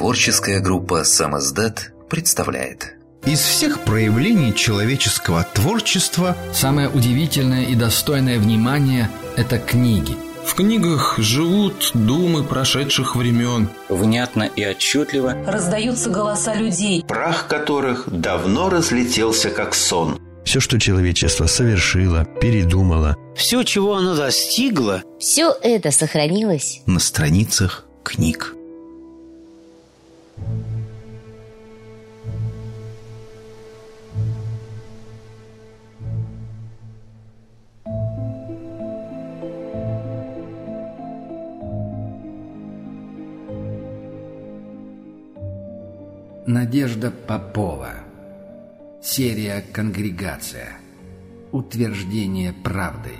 Творческая группа «Самоздат» представляет. Из всех проявлений человеческого творчества самое удивительное и достойное внимания – это книги. В книгах живут думы прошедших времен. Внятно и отчетливо раздаются голоса людей, прах которых давно разлетелся как сон. Все, что человечество совершило, передумало, все, чего оно достигло, все это сохранилось на страницах книг. Надежда Попова. Серия «Конгрегация. Утверждение правды».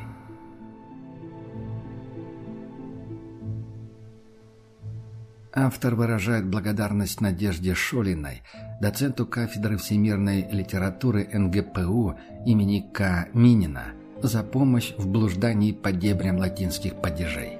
Автор выражает благодарность Надежде Шолиной, доценту кафедры всемирной литературы НГПУ имени К. Минина, за помощь в блуждании по дебрям латинских падежей.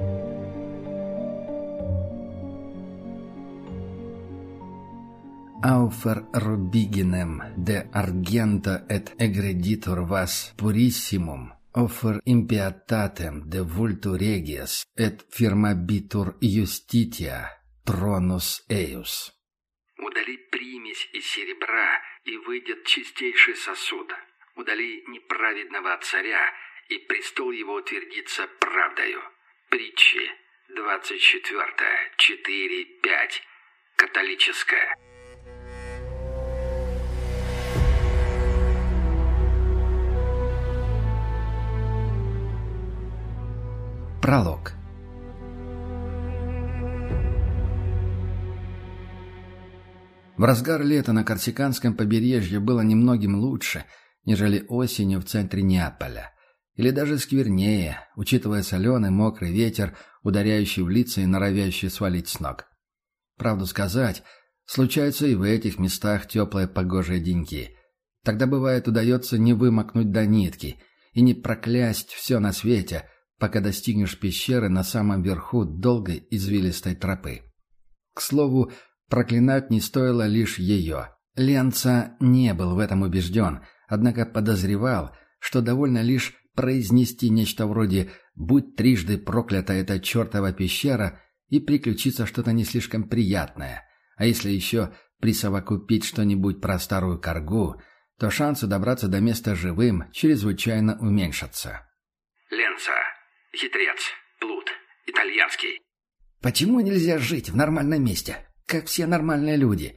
Aufer rubiginem de argento et egreditur vas purissimum, offer impietatem de vultu regies et firmabitur justitia tronus eius. Удали примесь из серебра, и выйдет чистейший сосуд. Удали неправедного царя, и престол его утвердится правдою. Притчи 24, 4, 5. Католическая. Пролог. В разгар лета на Корсиканском побережье было немногим лучше, нежели осенью в центре Неаполя. Или даже сквернее, учитывая соленый мокрый ветер, ударяющий в лица и норовящий свалить с ног. Правду сказать, случаются и в этих местах теплые погожие деньки. Тогда, бывает, удается не вымокнуть до нитки и не проклясть все на свете, пока достигнешь пещеры на самом верху долгой извилистой тропы. К слову, проклинать не стоило лишь ее. Ленца не был в этом убежден, однако подозревал, что довольно лишь произнести нечто вроде «будь трижды проклята эта чертова пещера» и приключится что-то не слишком приятное. А если еще присовокупить что-нибудь про старую коргу, то шансы добраться до места живым чрезвычайно уменьшатся. Ленца. Хитрец, плут, итальянский. Почему нельзя жить в нормальном месте, как все нормальные люди?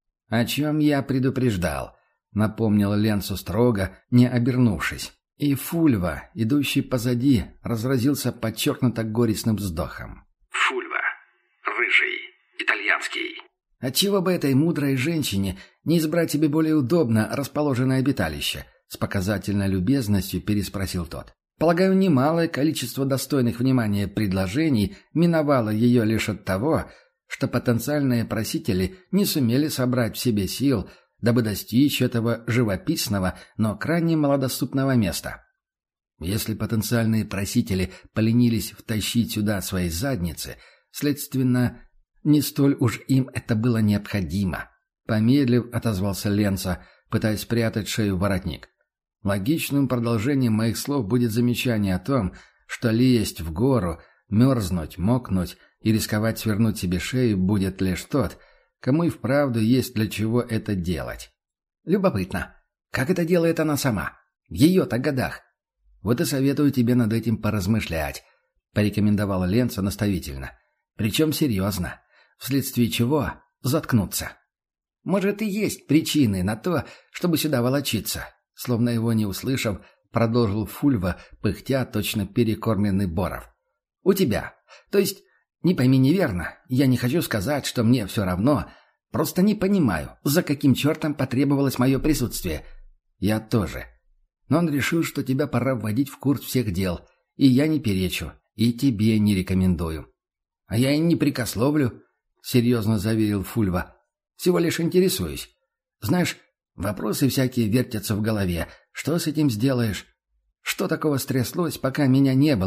О чем я предупреждал, напомнил Ленцу строго, не обернувшись. И Фульва, идущий позади, разразился подчеркнуто горестным вздохом. Фульва, рыжий, итальянский. Отчего бы этой мудрой женщине не избрать себе более удобно расположенное обиталище? С показательной любезностью переспросил тот. Полагаю, немалое количество достойных внимания предложений миновало ее лишь от того, что потенциальные просители не сумели собрать в себе сил, дабы достичь этого живописного, но крайне малодоступного места. Если потенциальные просители поленились втащить сюда свои задницы, следственно, не столь уж им это было необходимо. Помедлив, отозвался Ленца, пытаясь спрятать шею в воротник. Логичным продолжением моих слов будет замечание о том, что лезть в гору, мерзнуть, мокнуть и рисковать свернуть себе шею будет лишь тот, кому и вправду есть для чего это делать. Любопытно, как это делает она сама? В ее-то годах. Вот и советую тебе над этим поразмышлять, порекомендовала Ленца наставительно. Причем серьезно, вследствие чего заткнуться. Может, и есть причины на то, чтобы сюда волочиться. Словно его не услышав, продолжил Фульва, пыхтя точно перекормленный Боров. «У тебя. То есть, не пойми неверно, я не хочу сказать, что мне все равно, просто не понимаю, за каким чертом потребовалось мое присутствие. Я тоже. Но он решил, что тебя пора вводить в курс всех дел, и я не перечу, и тебе не рекомендую». «А я и не прикословлю», — серьезно заверил Фульва. «Всего лишь интересуюсь. Знаешь, вопросы всякие вертятся в голове. Что с этим сделаешь? Что такого стряслось, пока меня не было,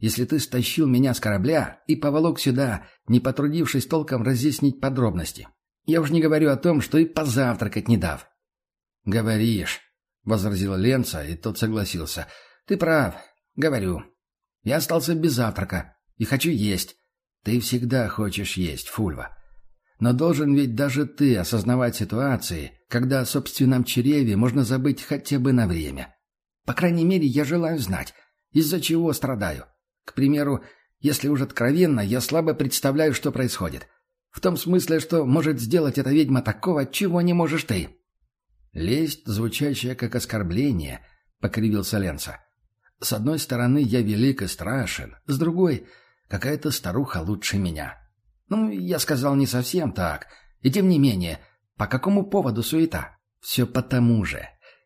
если ты стащил меня с корабля и поволок сюда, не потрудившись толком разъяснить подробности. Я уж не говорю о том, что и позавтракать не дав». «Говоришь», — возразил Ленца, и тот согласился. «Ты прав, говорю. Я остался без завтрака и хочу есть. Ты всегда хочешь есть, Фульва. Но должен ведь даже ты осознавать ситуации, когда о собственном чреве можно забыть хотя бы на время. По крайней мере, я желаю знать, из-за чего страдаю. К примеру, если уж откровенно, я слабо представляю, что происходит. В том смысле, что может сделать эта ведьма такого, чего не можешь ты». «Лесть, звучащая как оскорбление», — покривился Ленца. «С одной стороны, я велик и страшен, с другой — какая-то старуха лучше меня. Ну, я сказал не совсем так. И тем не менее, по какому поводу суета? Все потому же.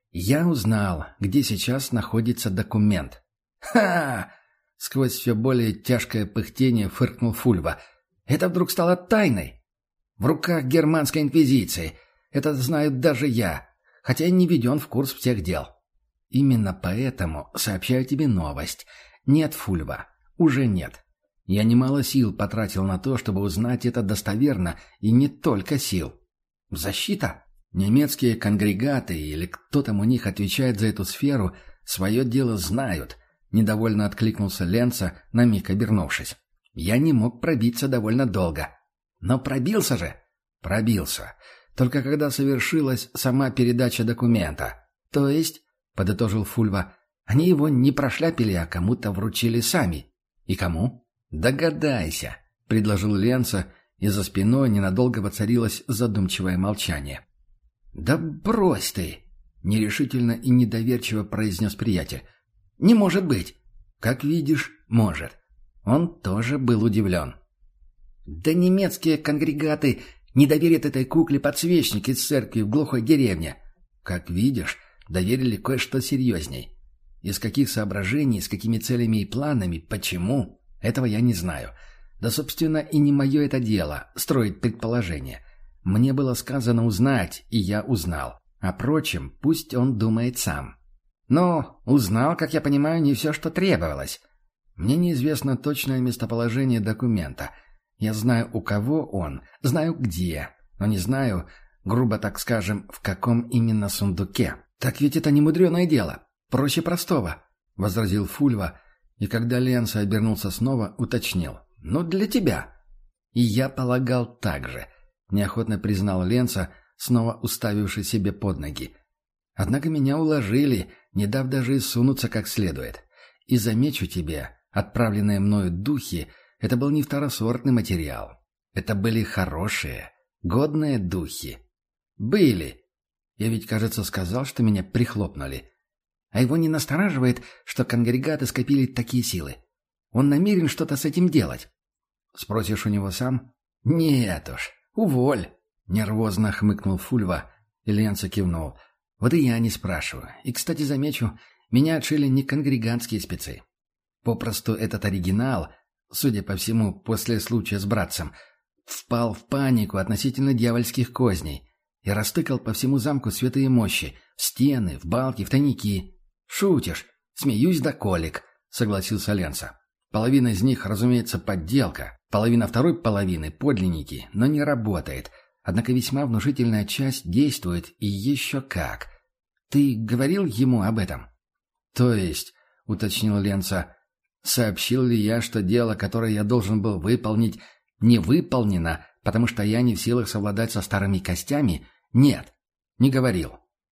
Я узнал, где сейчас находится документ». «Ха!» — сквозь все более тяжкое пыхтение фыркнул Фульва. «Это вдруг стало тайной? В руках германской инквизиции. Это знаю даже я, хотя и не введен в курс всех дел. Именно поэтому сообщаю тебе новость. Нет, Фульва, уже нет. Я немало сил потратил на то, чтобы узнать это достоверно, и не только сил. Защита? Немецкие конгрегаты, или кто там у них отвечает за эту сферу, свое дело знают», — недовольно откликнулся Ленца, на миг обернувшись. «Я не мог пробиться довольно долго. Но пробился же?» «Пробился. Только когда совершилась сама передача документа. То есть, — подытожил Фульва, — они его не прошляпили, а кому-то вручили сами. И кому?» «Догадайся», — предложил Ленца, и за спиной ненадолго воцарилось задумчивое молчание. «Да брось ты!» — нерешительно и недоверчиво произнес приятель. «Не может быть!» «Как видишь, может». Он тоже был удивлен. «Да немецкие конгрегаты не доверят этой кукле подсвечник из церкви в глухой деревне. Как видишь, доверили кое-что серьезней. Из каких соображений, с какими целями и планами, почему, этого я не знаю. Да, собственно, и не мое это дело — строить предположения. Мне было сказано узнать, и я узнал. О прочем, пусть он думает сам. Но узнал, как я понимаю, не все, что требовалось. Мне неизвестно точное местоположение документа. Я знаю, у кого он, знаю где, но не знаю, грубо так скажем, в каком именно сундуке. «Так ведь это не мудреное дело. Проще простого», — возразил Фульва, и когда Ленца обернулся снова, уточнил. «Ну, для тебя». «И я полагал так же», — неохотно признал Ленца, снова уставивший себе под ноги. «Однако меня уложили, не дав даже и сунуться как следует. И замечу тебе, отправленные мною духи — это был не второсортный материал. Это были хорошие, годные духи. Были. Я ведь, кажется, сказал, что меня прихлопнули. А его не настораживает, что конгрегаты скопили такие силы. Он намерен что-то с этим делать. Спросишь у него сам? Нет уж, уволь. Нервозно хмыкнул Фульва, и Ленца кивнул. Вот и я не спрашиваю. И, кстати, замечу, меня отшили не конгрегантские спецы. Попросту этот оригинал, судя по всему, после случая с братцем, впал в панику относительно дьявольских козней и растыкал по всему замку святые мощи, в стены, в балки, в тайники. «Шутишь? Смеюсь до колик», — согласился Ленца. «Половина из них, разумеется, подделка, половина второй половины — подлинники, но не работает. Однако весьма внушительная часть действует, и еще как. Ты говорил ему об этом?» «То есть», — уточнил Ленца, — «сообщил ли я, что дело, которое я должен был выполнить, не выполнено, потому что я не в силах совладать со старыми костями? Нет, не говорил.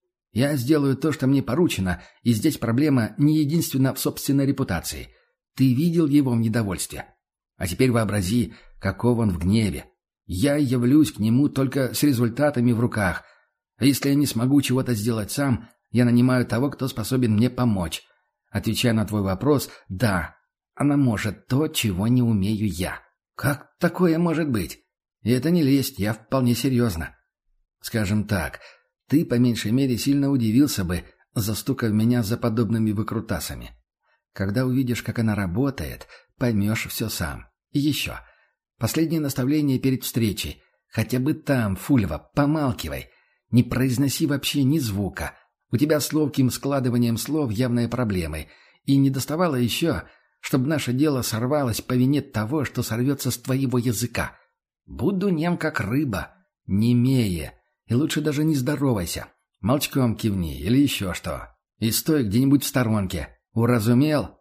Я сделаю то, что мне поручено, и здесь проблема не единственно в собственной репутации. Ты видел его в недовольстве. А теперь вообрази, каков он в гневе. Я явлюсь к нему только с результатами в руках. А если я не смогу чего-то сделать сам, я нанимаю того, кто способен мне помочь. Отвечая на твой вопрос, да, она может то, чего не умею я. Как такое может быть? И это не лесть, я вполне серьезно. Скажем так, ты, по меньшей мере, сильно удивился бы, застукав меня за подобными выкрутасами. Когда увидишь, как она работает, поймешь все сам. И еще. Последнее наставление перед встречей. Хотя бы там, Фульва, помалкивай. Не произноси вообще ни звука. У тебя с ловким складыванием слов явные проблемы. И не доставало еще, чтобы наше дело сорвалось по вине того, что сорвется с твоего языка. Буду нем, как рыба, немее, и лучше даже не здоровайся. Молчком кивни или еще что. И стой где-нибудь в сторонке. Уразумел?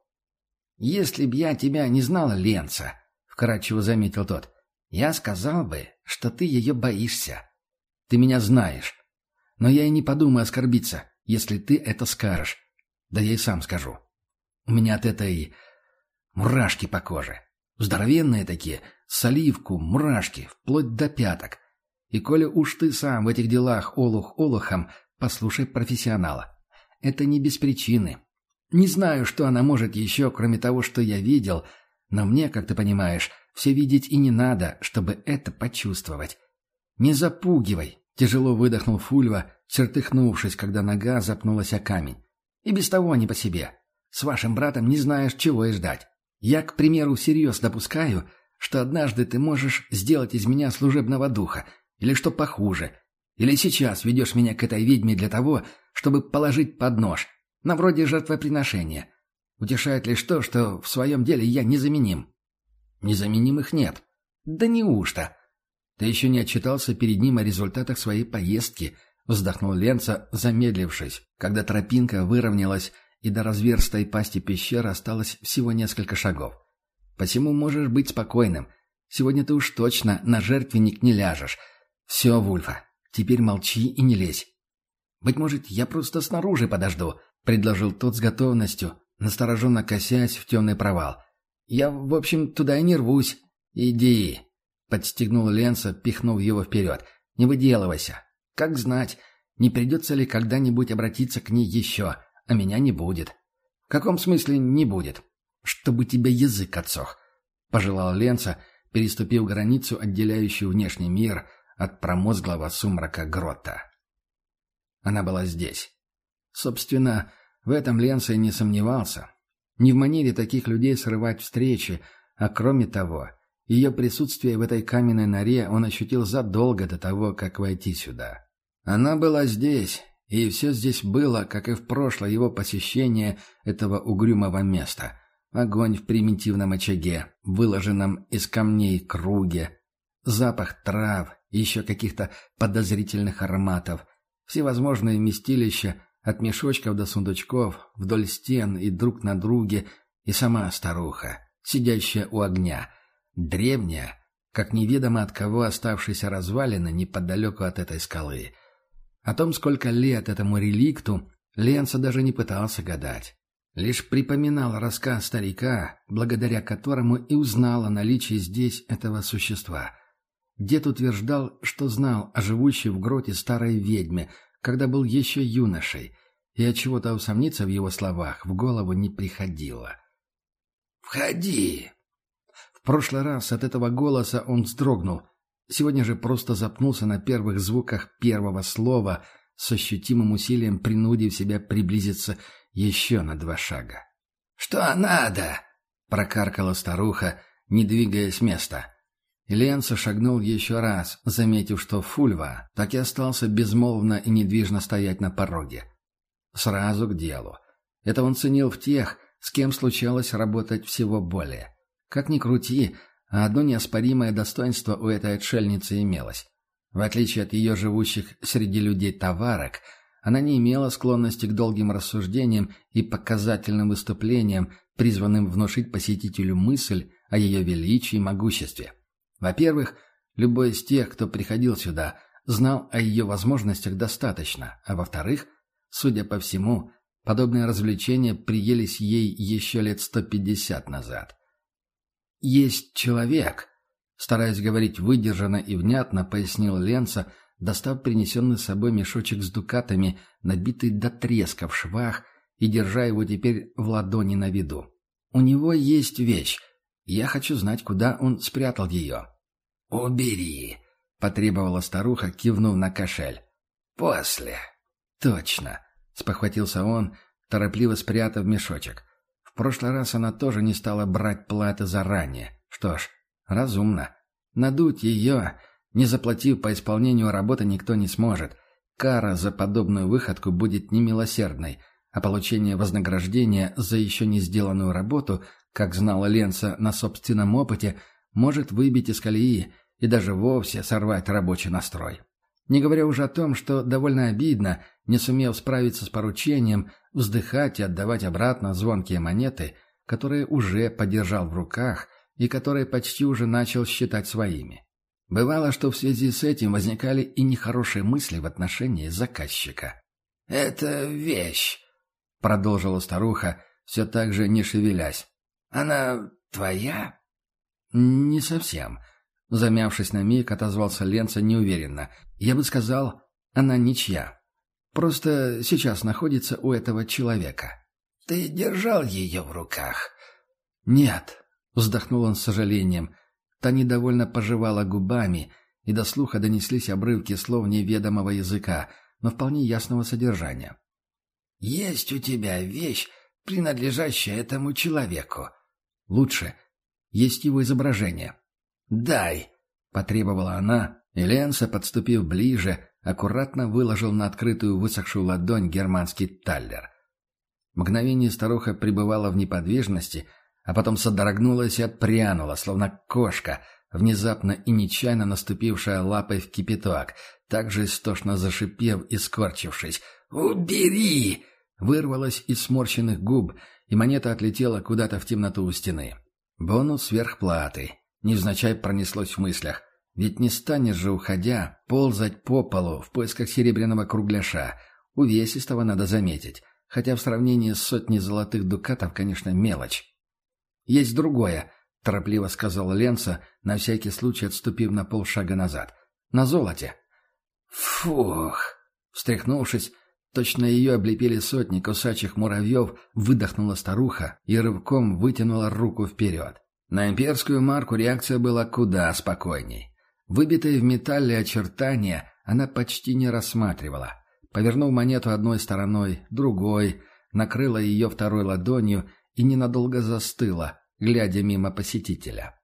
Если б я тебя не знал, Ленца, — вкратчиво заметил тот, — я сказал бы, что ты ее боишься. Ты меня знаешь. Но я и не подумаю оскорбиться, если ты это скажешь. Да я и сам скажу. У меня от этой мурашки по коже. Здоровенные такие, с оливку, мурашки, вплоть до пяток. И коли уж ты сам в этих делах олух олухом, послушай профессионала. Это не без причины. Не знаю, что она может еще, кроме того, что я видел, но мне, как ты понимаешь, все видеть и не надо, чтобы это почувствовать. Не запугивай, тяжело выдохнул Фульва, чертыхнувшись, когда нога запнулась о камень. И без того не по себе. С вашим братом не знаешь, чего и ждать. Я, к примеру, всерьез допускаю, что однажды ты можешь сделать из меня служебного духа, или что похуже, или сейчас ведешь меня к этой ведьме для того, чтобы положить под нож, на вроде жертвоприношения. Утешает лишь то, что в своем деле я незаменим. Незаменимых нет. Да неужто? Ты еще не отчитался перед ним о результатах своей поездки, вздохнул Ленца, замедлившись, когда тропинка выровнялась, и до разверстой пасти пещеры осталось всего несколько шагов. Посему можешь быть спокойным. Сегодня ты уж точно на жертвенник не ляжешь. Все, Вульфа, теперь молчи и не лезь. Быть может, я просто снаружи подожду, предложил тот с готовностью, настороженно косясь в темный провал. Я, в общем, туда и не рвусь. Иди, подстегнул Ленца, пихнув его вперед. Не выделывайся. Как знать, не придется ли когда-нибудь обратиться к ней еще, а меня не будет. В каком смысле не будет? Чтобы тебя язык отсох, пожелал Ленца, переступив границу, отделяющую внешний мир от промозглого сумрака грота. Она была здесь. Собственно, в этом Ленца и не сомневался. Не в манере таких людей срывать встречи, а кроме того, ее присутствие в этой каменной норе он ощутил задолго до того, как войти сюда. Она была здесь, и все здесь было, как и в прошлое его посещение этого угрюмого места. Огонь в примитивном очаге, выложенном из камней круге, запах трав и еще каких-то подозрительных ароматов, всевозможные вместилища от мешочков до сундучков, вдоль стен и друг на друге, и сама старуха, сидящая у огня, древняя, как неведомо от кого оставшаяся развалина неподалеку от этой скалы. О том, сколько лет этому реликту, Ленца даже не пытался гадать. Лишь припоминал рассказ старика, благодаря которому и узнал о наличии здесь этого существа. Дед утверждал, что знал о живущей в гроте старой ведьме, когда был еще юношей, и отчего-то усомниться в его словах в голову не приходило. «Входи!» В прошлый раз от этого голоса он вздрогнул. Сегодня же просто запнулся на первых звуках первого слова, с ощутимым усилием принудив себя приблизиться еще на 2 шага. «Что надо?» — прокаркала старуха, не двигаясь с места. Ленца шагнул еще раз, заметив, что Фульва так и остался безмолвно и недвижно стоять на пороге. Сразу к делу. Это он ценил в тех, с кем случалось работать всего более. Как ни крути, а одно неоспоримое достоинство у этой отшельницы имелось. В отличие от ее живущих среди людей товарок, она не имела склонности к долгим рассуждениям и показательным выступлениям, призванным внушить посетителю мысль о ее величии и могуществе. Во-первых, любой из тех, кто приходил сюда, знал о ее возможностях достаточно, а во-вторых, судя по всему, подобные развлечения приелись ей еще лет 150 назад. «Есть человек», — стараясь говорить выдержанно и внятно, пояснил Ленца, достав принесенный с собой мешочек с дукатами, набитый до треска в швах, и держа его теперь в ладони на виду. «У него есть вещь. Я хочу знать, куда он спрятал ее». «Убери», — потребовала старуха, кивнув на кошель. «После». «Точно», — спохватился он, торопливо спрятав мешочек. В прошлый раз она тоже не стала брать платы заранее. Что ж, разумно. Надуть ее, не заплатив по исполнению работы, никто не сможет. Кара за подобную выходку будет немилосердной, а получение вознаграждения за еще не сделанную работу, как знала Ленца на собственном опыте, может выбить из колеи и даже вовсе сорвать рабочий настрой. Не говоря уже о том, что довольно обидно, не сумев справиться с поручением, вздыхать и отдавать обратно звонкие монеты, которые уже подержал в руках и которые почти уже начал считать своими. Бывало, что в связи с этим возникали и нехорошие мысли в отношении заказчика. «Это вещь», — продолжила старуха, все так же не шевелясь. «Она твоя?» «Не совсем». Замявшись на миг, отозвался Ленца неуверенно. «Я бы сказал, она ничья. Просто сейчас находится у этого человека». «Ты держал ее в руках?» «Нет», — вздохнул он с сожалением. Та недовольно пожевала губами, и до слуха донеслись обрывки слов неведомого языка, но вполне ясного содержания. «Есть у тебя вещь, принадлежащая этому человеку?» «Лучше. Есть его изображение». «Дай!» — потребовала она, и Ленца, подступив ближе, аккуратно выложил на открытую высохшую ладонь германский таллер. Мгновение старуха пребывала в неподвижности, а потом содрогнулась и отпрянула, словно кошка, внезапно и нечаянно наступившая лапой в кипяток, также истошно зашипев и скорчившись. «Убери!» — вырвалась из сморщенных губ, и монета отлетела куда-то в темноту у стены. Бонус сверхплаты. Невзначай пронеслось в мыслях. Ведь не станешь же, уходя, ползать по полу в поисках серебряного кругляша. Увесистого надо заметить. Хотя в сравнении с сотней золотых дукатов, конечно, мелочь. «Есть другое», — торопливо сказал Ленца, на всякий случай отступив на полшага назад. «На золоте». «Фух!» Встряхнувшись, точно ее облепили сотни кусачих муравьев, выдохнула старуха и рывком вытянула руку вперед. На имперскую марку реакция была куда спокойней. Выбитые в металле очертания она почти не рассматривала. Повернув монету одной стороной, другой, накрыла ее второй ладонью и ненадолго застыла, глядя мимо посетителя.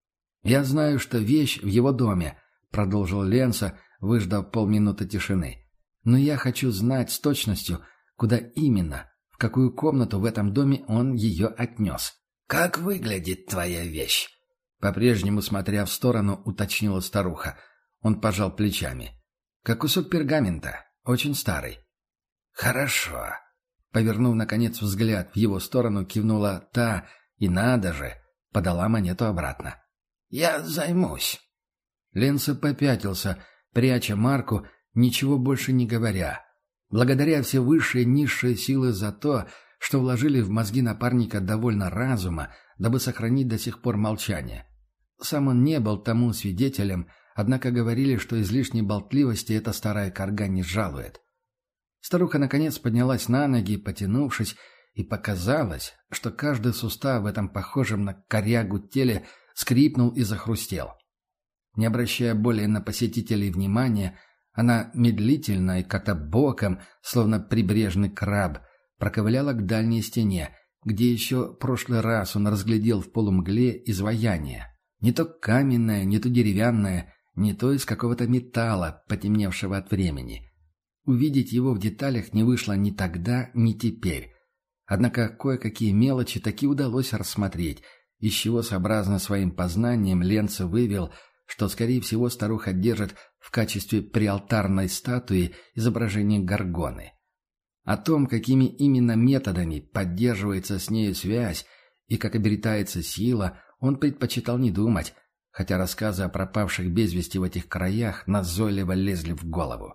«Я знаю, что вещь в его доме», — продолжил Ленца, выждав полминуты тишины. «Но я хочу знать с точностью, куда именно, в какую комнату в этом доме он ее отнес». «Как выглядит твоя вещь?» По-прежнему, смотря в сторону, уточнила старуха. Он пожал плечами. «Как кусок пергамента. Очень старый». «Хорошо». Повернув, наконец, взгляд в его сторону, кивнула та, и надо же, подала монету обратно. «Я займусь». Ленца попятился, пряча марку, ничего больше не говоря. Благодаря все высшие и низшие силы за то, что вложили в мозги напарника довольно разума, дабы сохранить до сих пор молчание. Сам он не был тому свидетелем, однако говорили, что излишней болтливости эта старая карга не жалует. Старуха наконец поднялась на ноги, потянувшись, и показалось, что каждый сустав в этом похожем на корягу теле скрипнул и захрустел. Не обращая более на посетителей внимания, она медлительно и как-то боком, словно прибрежный краб, проковыляла к дальней стене, где еще прошлый раз он разглядел в полумгле изваяние. Не то каменное, не то деревянное, не то из какого-то металла, потемневшего от времени. Увидеть его в деталях не вышло ни тогда, ни теперь. Однако кое-какие мелочи таки удалось рассмотреть, из чего, сообразно своим познаниям, Ленца вывел, что, скорее всего, старуха держит в качестве приалтарной статуи изображение Горгоны. О том, какими именно методами поддерживается с нею связь и как обретается сила, он предпочитал не думать, хотя рассказы о пропавших без вести в этих краях назойливо лезли в голову.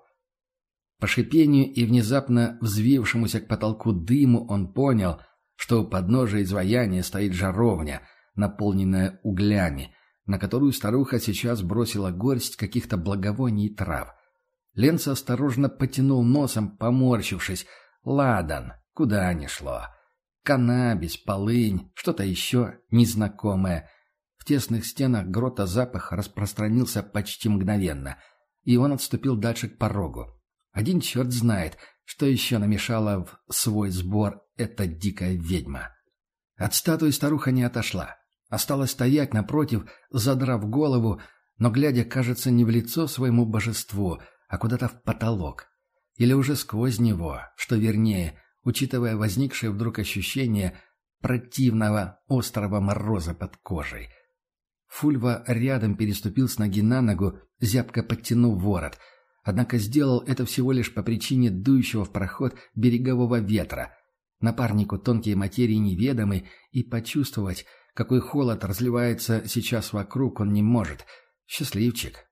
По шипению и внезапно взвившемуся к потолку дыму он понял, что у подножия изваяния стоит жаровня, наполненная углями, на которую старуха сейчас бросила горсть каких-то благовоний и трав. Ленца осторожно потянул носом, поморщившись. Ладан, куда ни шло. Каннабис, полынь, что-то еще незнакомое. В тесных стенах грота запах распространился почти мгновенно, и он отступил дальше к порогу. Один черт знает, что еще намешала в свой сбор эта дикая ведьма. От статуи старуха не отошла. Осталась стоять напротив, задрав голову, но глядя, кажется, не в лицо своему божеству, а куда-то в потолок. Или уже сквозь него, что вернее, учитывая возникшее вдруг ощущение противного острого мороза под кожей. Фульва рядом переступил с ноги на ногу, зябко подтянув ворот, однако сделал это всего лишь по причине дующего в проход берегового ветра. Напарнику тонкие материи неведомы, и почувствовать, какой холод разливается сейчас вокруг, он не может. Счастливчик.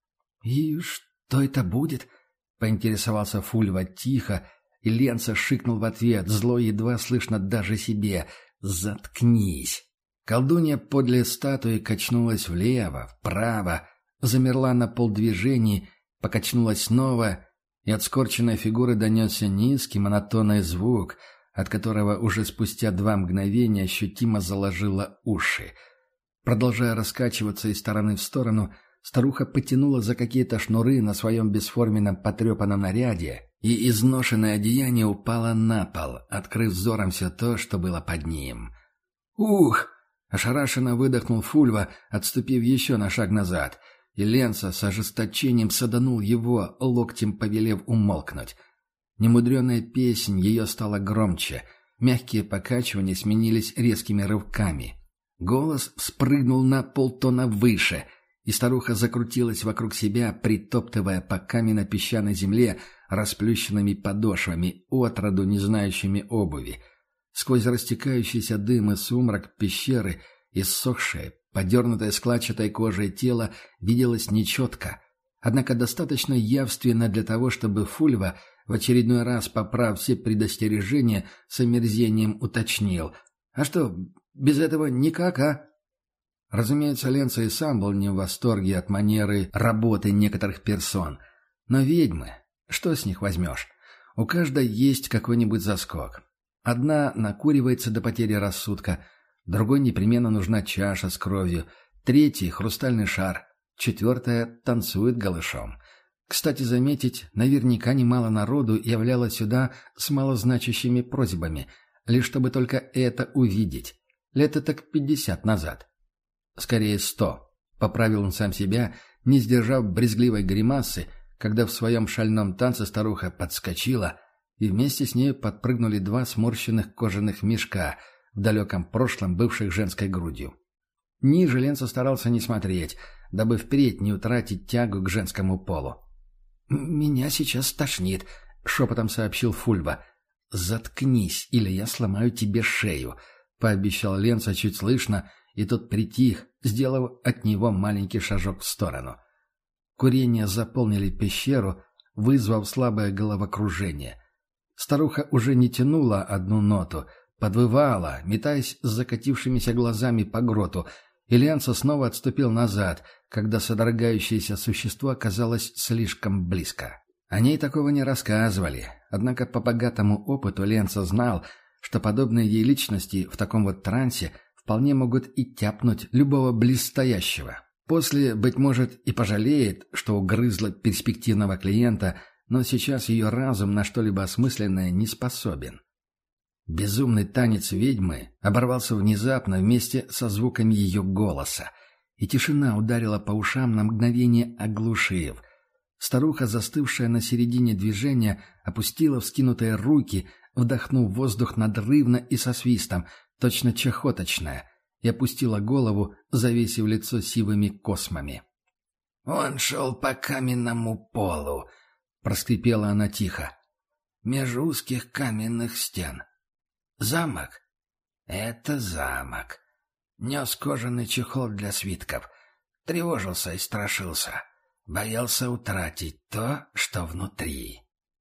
«И что это будет?» — поинтересовался Фульва тихо, и Ленца шикнул в ответ, зло едва слышно даже себе. «Заткнись!» Колдунья подле статуи качнулась влево, вправо, замерла на полдвижении, покачнулась снова, и от скорченной фигуры донесся низкий монотонный звук, от которого уже спустя 2 мгновения ощутимо заложило уши. Продолжая раскачиваться из стороны в сторону, старуха потянула за какие-то шнуры на своем бесформенном потрепанном наряде, и изношенное одеяние упало на пол, открыв взором все то, что было под ним. «Ух!» — ошарашенно выдохнул Фульва, отступив еще на шаг назад, и Ленца с ожесточением саданул его, локтем повелев умолкнуть. Немудреная песнь ее стала громче, мягкие покачивания сменились резкими рывками. Голос спрыгнул на полтона выше, и старуха закрутилась вокруг себя, притоптывая по каменно-песчаной земле расплющенными подошвами, отроду не знающими обуви. Сквозь растекающийся дым и сумрак пещеры иссохшее, подернутое складчатой кожей тело виделось нечетко, однако достаточно явственно для того, чтобы Фульва, в очередной раз поправ все предостережения, с омерзением уточнил: «А что, без этого никак, а?» Разумеется, Ленца и сам был не в восторге от манеры работы некоторых персон. Но ведьмы, что с них возьмешь? У каждой есть какой-нибудь заскок. Одна накуривается до потери рассудка, другой непременно нужна чаша с кровью, третий — хрустальный шар, четвертая — танцует голышом. Кстати, заметить, наверняка немало народу являлось сюда с малозначащими просьбами, лишь чтобы только это увидеть. Лет так 50 назад. Скорее 100, поправил он сам себя, не сдержав брезгливой гримасы, когда в своем шальном танце старуха подскочила, и вместе с ней подпрыгнули 2 сморщенных кожаных мешка, в далеком прошлом бывших женской грудью. Ниже Ленца старался не смотреть, дабы впредь не утратить тягу к женскому полу. «Меня сейчас тошнит», — шепотом сообщил Фульва. «Заткнись, или я сломаю тебе шею», — пообещал Ленца чуть слышно, и тот притих, сделав от него маленький шажок в сторону. Курения заполнили пещеру, вызвав слабое головокружение. Старуха уже не тянула одну ноту, подвывала, метаясь с закатившимися глазами по гроту, и Ленца снова отступил назад, когда содрогающееся существо оказалось слишком близко. О ней такого не рассказывали, однако по богатому опыту Ленца знал, что подобные ей личности в таком вот трансе вполне могут и тяпнуть любого близстоящего. После, быть может, и пожалеет, что угрызла перспективного клиента, но сейчас ее разум на что-либо осмысленное не способен. Безумный танец ведьмы оборвался внезапно вместе со звуками ее голоса, и тишина ударила по ушам на мгновение, оглушив. Старуха, застывшая на середине движения, опустила вскинутые руки, вдохнув воздух надрывно и со свистом, точно чахоточная, и опустила голову, завесив лицо сивыми космами. «Он шел по каменному полу», — проскрипела она тихо, — «меж узких каменных стен. Замок? Это замок. Нес кожаный чехол для свитков. Тревожился и страшился. Боялся утратить то, что внутри».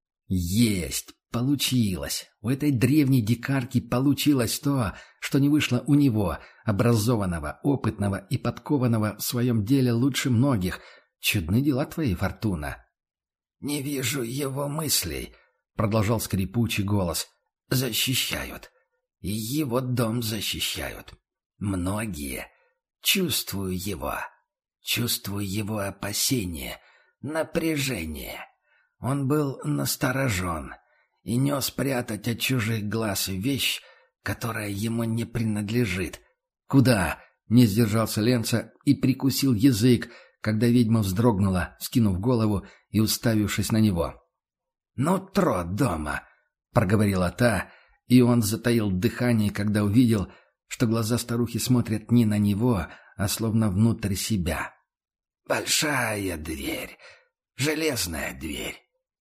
«Есть! Получилось! У этой древней дикарки получилось то, что не вышло у него, образованного, опытного и подкованного в своем деле лучше многих. Чудны дела твои, Фортуна!» «Не вижу его мыслей», — продолжал скрипучий голос. «Защищают. И его дом защищают. Многие. Чувствую его. Чувствую его опасение, напряжение. Он был насторожен и нес прятать от чужих глаз вещь, которая ему не принадлежит. «Куда?» — не сдержался Ленца и прикусил язык, когда ведьма вздрогнула, скинув голову и уставившись на него. «Нутро дома», — — проговорила та, и он затаил дыхание, когда увидел, что глаза старухи смотрят не на него, а словно внутрь себя. «Большая дверь, железная дверь,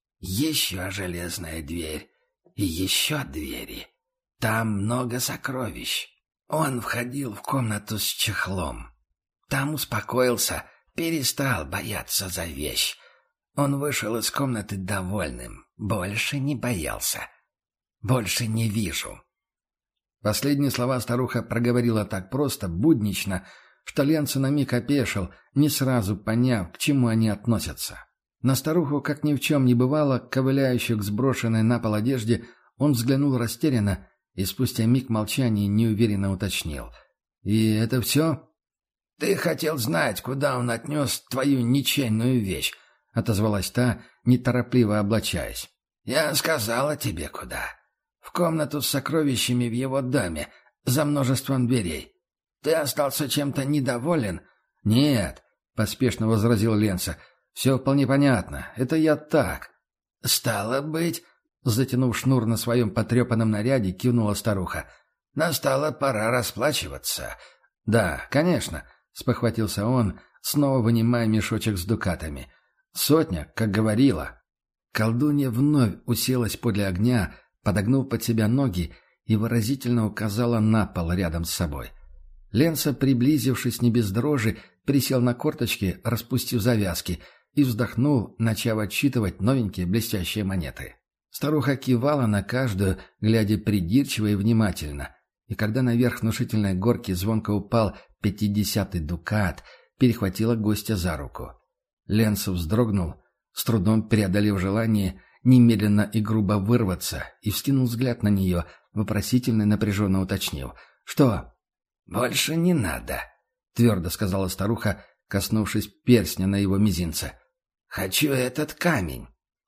еще железная дверь и еще двери. Там много сокровищ». Он входил в комнату с чехлом. Там успокоился, перестал бояться за вещь. Он вышел из комнаты довольным, больше не боялся. «Больше не вижу». Последние слова старуха проговорила так просто, буднично, что Ленца на миг опешил, не сразу поняв, к чему они относятся. На старуху, как ни в чем не бывало, ковыляющую к сброшенной на пол одежде, он взглянул растерянно и спустя миг молчания неуверенно уточнил. «И это все?» «Ты хотел знать, куда он отнес твою ничейную вещь», — отозвалась та, неторопливо облачаясь. «Я сказала тебе, куда. В комнату с сокровищами в его доме, за множеством дверей. Ты остался чем-то недоволен?» «Нет», — поспешно возразил Ленца, — «все вполне понятно. Это я так». «Стало быть», — затянув шнур на своем потрепанном наряде, кивнула старуха, — «настала пора расплачиваться». «Да, конечно», — спохватился он, снова вынимая мешочек с дукатами. «100, как говорила». Колдунья вновь уселась подле огня, подогнув под себя ноги, и выразительно указала на пол рядом с собой. Ленца, приблизившись не без дрожи, присел на корточки, распустив завязки, и вздохнул, начав отсчитывать новенькие блестящие монеты. Старуха кивала на каждую, глядя придирчиво и внимательно, и когда наверх внушительной горки звонко упал 50-й дукат, перехватила гостя за руку. Ленца вздрогнул, с трудом преодолев желание немедленно и грубо вырваться, и вскинул взгляд на нее, вопросительно и напряженно уточнил. «Что?» «Больше не надо», — твердо сказала старуха, коснувшись перстня на его мизинце. «Хочу этот камень».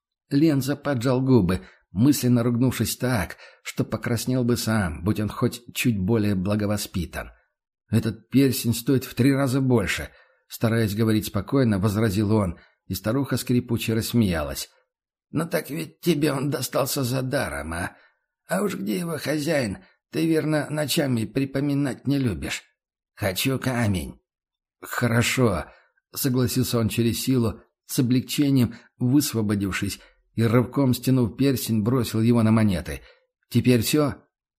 Ленца поджал губы, мысленно ругнувшись так, что покраснел бы сам, будь он хоть чуть более благовоспитан. «Этот перстень стоит в 3 раза больше», — стараясь говорить спокойно, возразил он, и старуха скрипуче рассмеялась. «Ну так ведь тебе он достался за даром, а? А уж где его хозяин, ты, верно, ночами припоминать не любишь. Хочу камень». «Хорошо», — согласился он через силу, с облегчением высвободившись, и рывком стянув перстень, бросил его на монеты. «Теперь все?»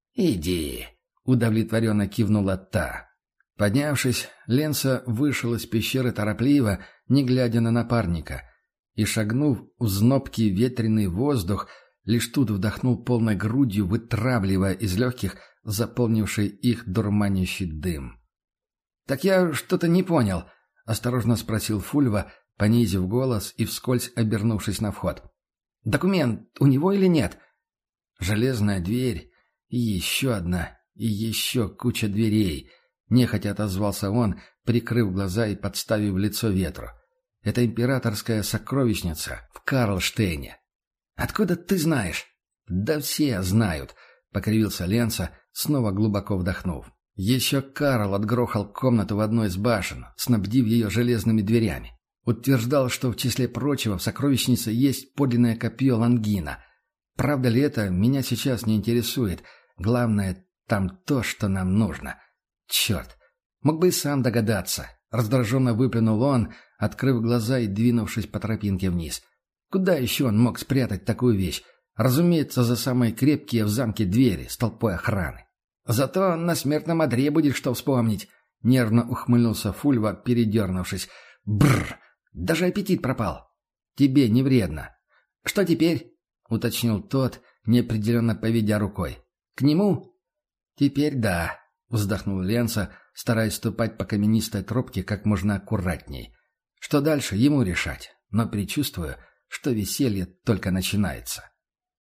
«Иди», — удовлетворенно кивнула та. Поднявшись, Ленца вышел из пещеры торопливо, не глядя на напарника, и, шагнув в знобкий ветреный воздух, лишь тут вдохнул полной грудью, вытравливая из легких заполнивший их дурманящий дым. «Так я что-то не понял», — осторожно спросил Фульва, понизив голос и вскользь обернувшись на вход. «Документ у него или нет?» Железная дверь, и еще одна, и еще куча дверей. Нехотя отозвался он, прикрыв глаза и подставив лицо ветру. «Это императорская сокровищница в Карлштейне». «Откуда ты знаешь?» «Да все знают», — покривился Ленца, снова глубоко вдохнув. Еще Карл отгрохал комнату в одной из башен, снабдив ее железными дверями. Утверждал, что в числе прочего в сокровищнице есть подлинное копье Лангина. Правда ли это, меня сейчас не интересует. Главное, там то, что нам нужно. Черт, мог бы и сам догадаться. Раздраженно выплюнул он, открыв глаза и двинувшись по тропинке вниз. Куда еще он мог спрятать такую вещь? Разумеется, за самые крепкие в замке двери с толпой охраны. Зато на смертном одре будет что вспомнить. Нервно ухмыльнулся Фульва, передернувшись. Бррр, даже аппетит пропал. Тебе не вредно. Что теперь? Уточнил тот, неопределенно поведя рукой. К нему? Теперь да, вздохнул Ленца, стараясь ступать по каменистой тропке как можно аккуратней. Что дальше, ему решать, но предчувствую, что веселье только начинается.